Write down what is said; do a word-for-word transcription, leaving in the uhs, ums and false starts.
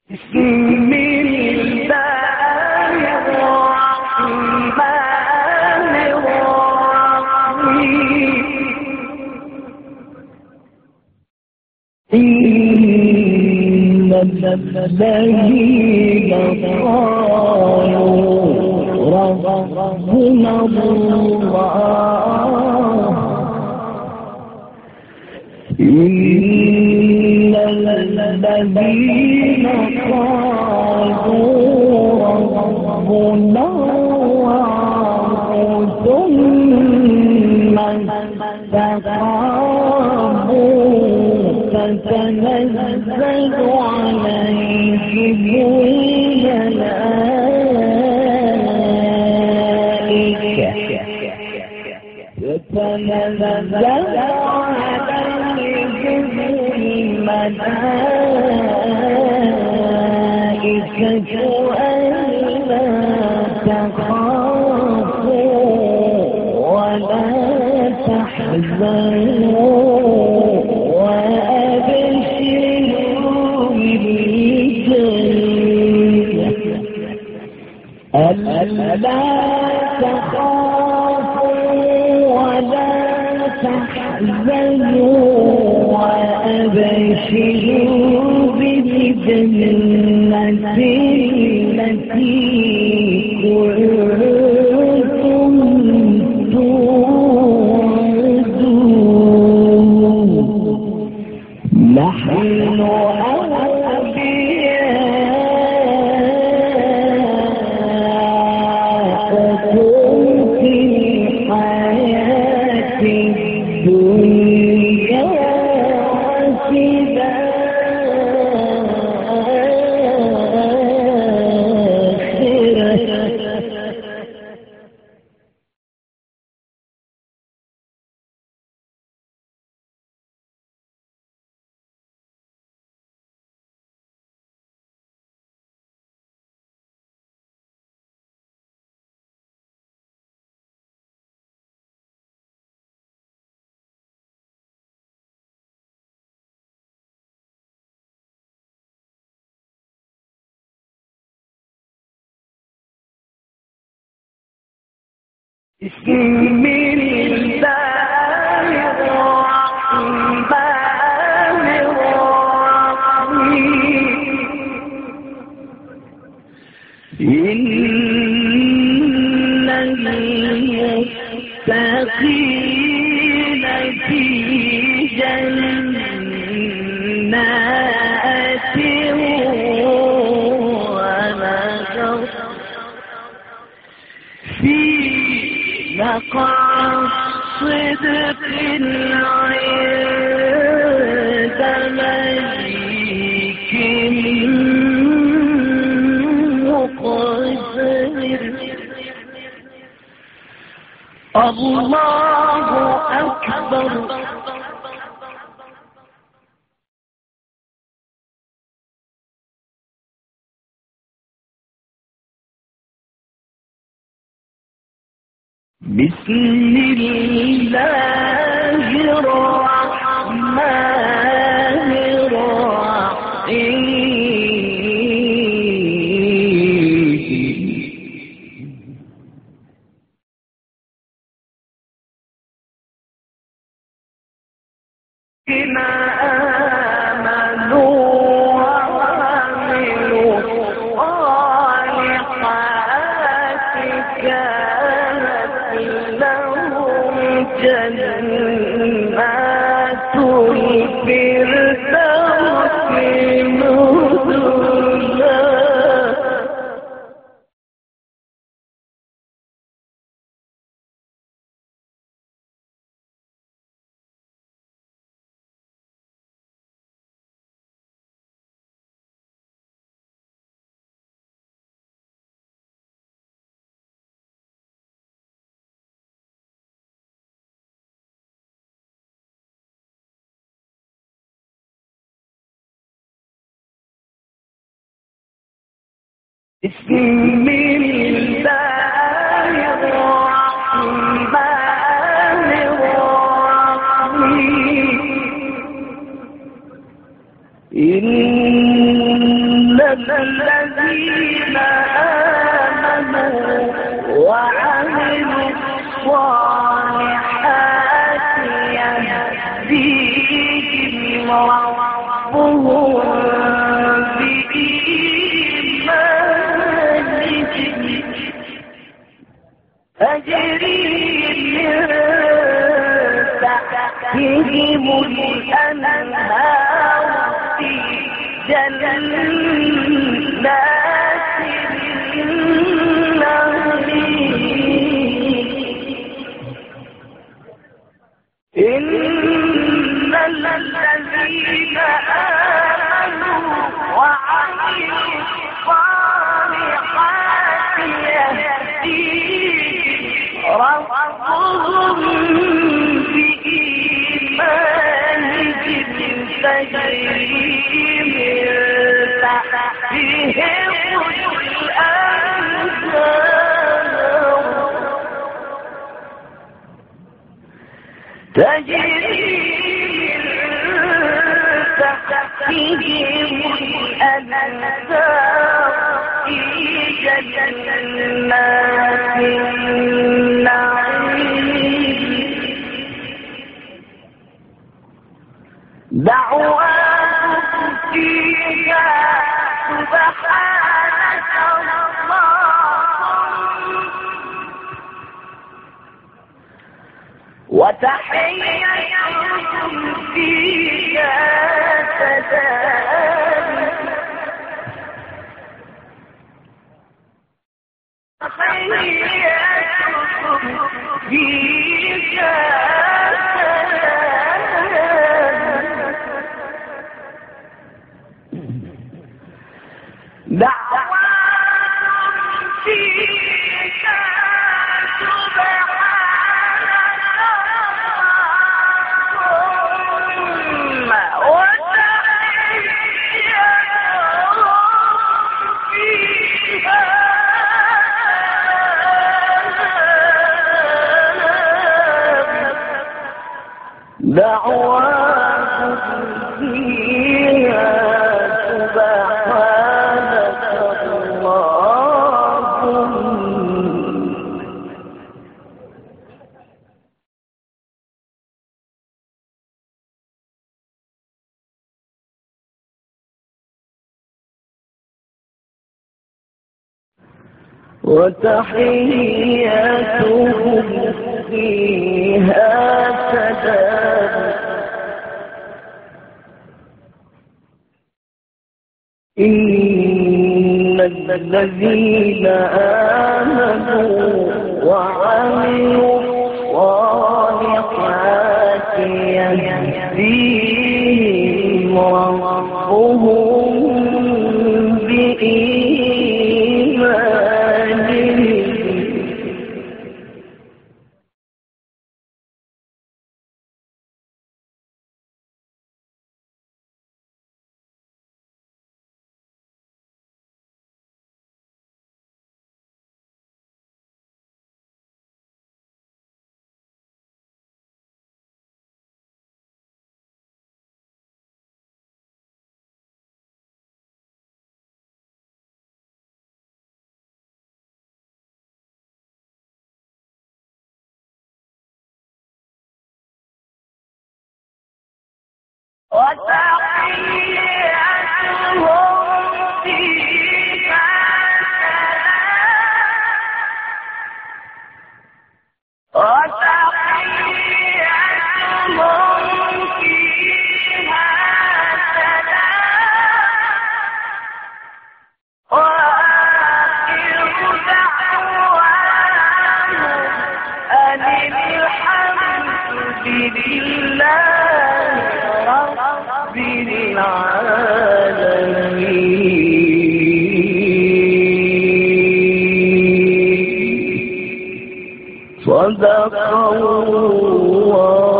بسم الله الرحمن الرحيم. إن الذين قالوا ربنا الله إن الذين قالوا ربنا الله ثم استقاموا تتنزل عليهم الملائكة تتنزل عليهم الملائكة ألا تخافوا ولا تحزنوا وأبشروا بالجنة ألا تخافوا ولا تحزنوا وأبشروا بالجنة التي كنتم توعدون نحن أولياؤكم في الحياة الدنيا بسم الله الرحمن الرحيم. إن المتقين في جنات ونهر في مقعد صدق عند مليك مقتدر. الله أكبر. بسم الله الرحمن الرحيم. إن آمنوا وعملوا الصالحات كانت لهم جنات الفردوس نزلا. بسم الله الرحمن الرحيم. إن الذين آمنوا وعملوا الصالحات يهديهم ربهم بإيمانهم تجري من تحتهم الأنهار في جنات النعيم إن الذين آمنوا وعملوا الصالحات يهديهم ربهم بإيمانهم تجري من تحتهم الأنهار تجري من تحتهم الأنهار في جنات النعيم دعواهم فيها سبحانك اللهم وتحيتهم فيها سلام تحيتهم فيها دعواهم فيها سبحانك اللهم وتحيتهم فيها دعواهم فيها سبحانك اللهم وتحيتهم فيها سلام إن الذين آمنوا وعملوا الصالحات يهديهم ربهم بإيمانهم وتحيتهم فيها سلام وتحيتهم فيها سلام وآخر دعواهم أن الحمد لله رب العالمين صدق الله